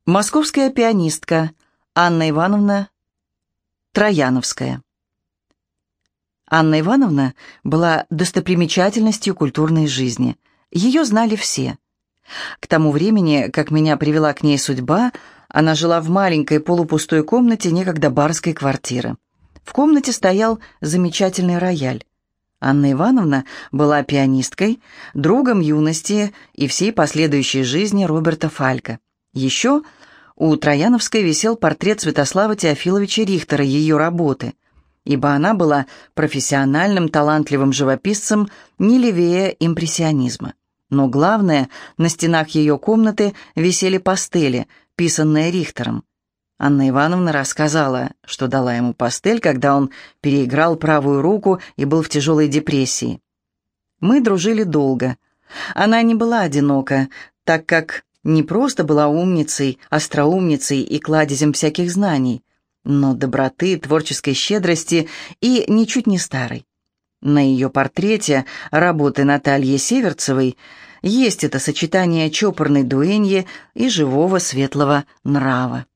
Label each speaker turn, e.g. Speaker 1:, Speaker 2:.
Speaker 1: Московская пианистка Анна Ивановна Трояновская. Анна Ивановна была достопримечательностью культурной жизни. Ее знали все. К тому времени, как меня привела к ней судьба, она жила в маленькой полупустой комнате некогда барской квартиры. В комнате стоял замечательный рояль. Анна Ивановна была пианисткой, другом юности и всей последующей жизни Роберта Фалька. Еще у Трояновской висел портрет Святослава Теофиловича Рихтера, ее работы, ибо она была профессиональным, талантливым живописцем не левее импрессионизма. Но главное, на стенах ее комнаты висели пастели, писанные Рихтером. Анна Ивановна рассказала, что дала ему пастель, когда он переиграл правую руку и был в тяжелой депрессии. Мы дружили долго. Она не была одинока, так как не просто была умницей, остроумницей и кладезем всяких знаний, но доброты, творческой щедрости и ничуть не старой. На ее портрете работы Натальи Северцевой есть это сочетание чопорной дуэньи и живого светлого нрава.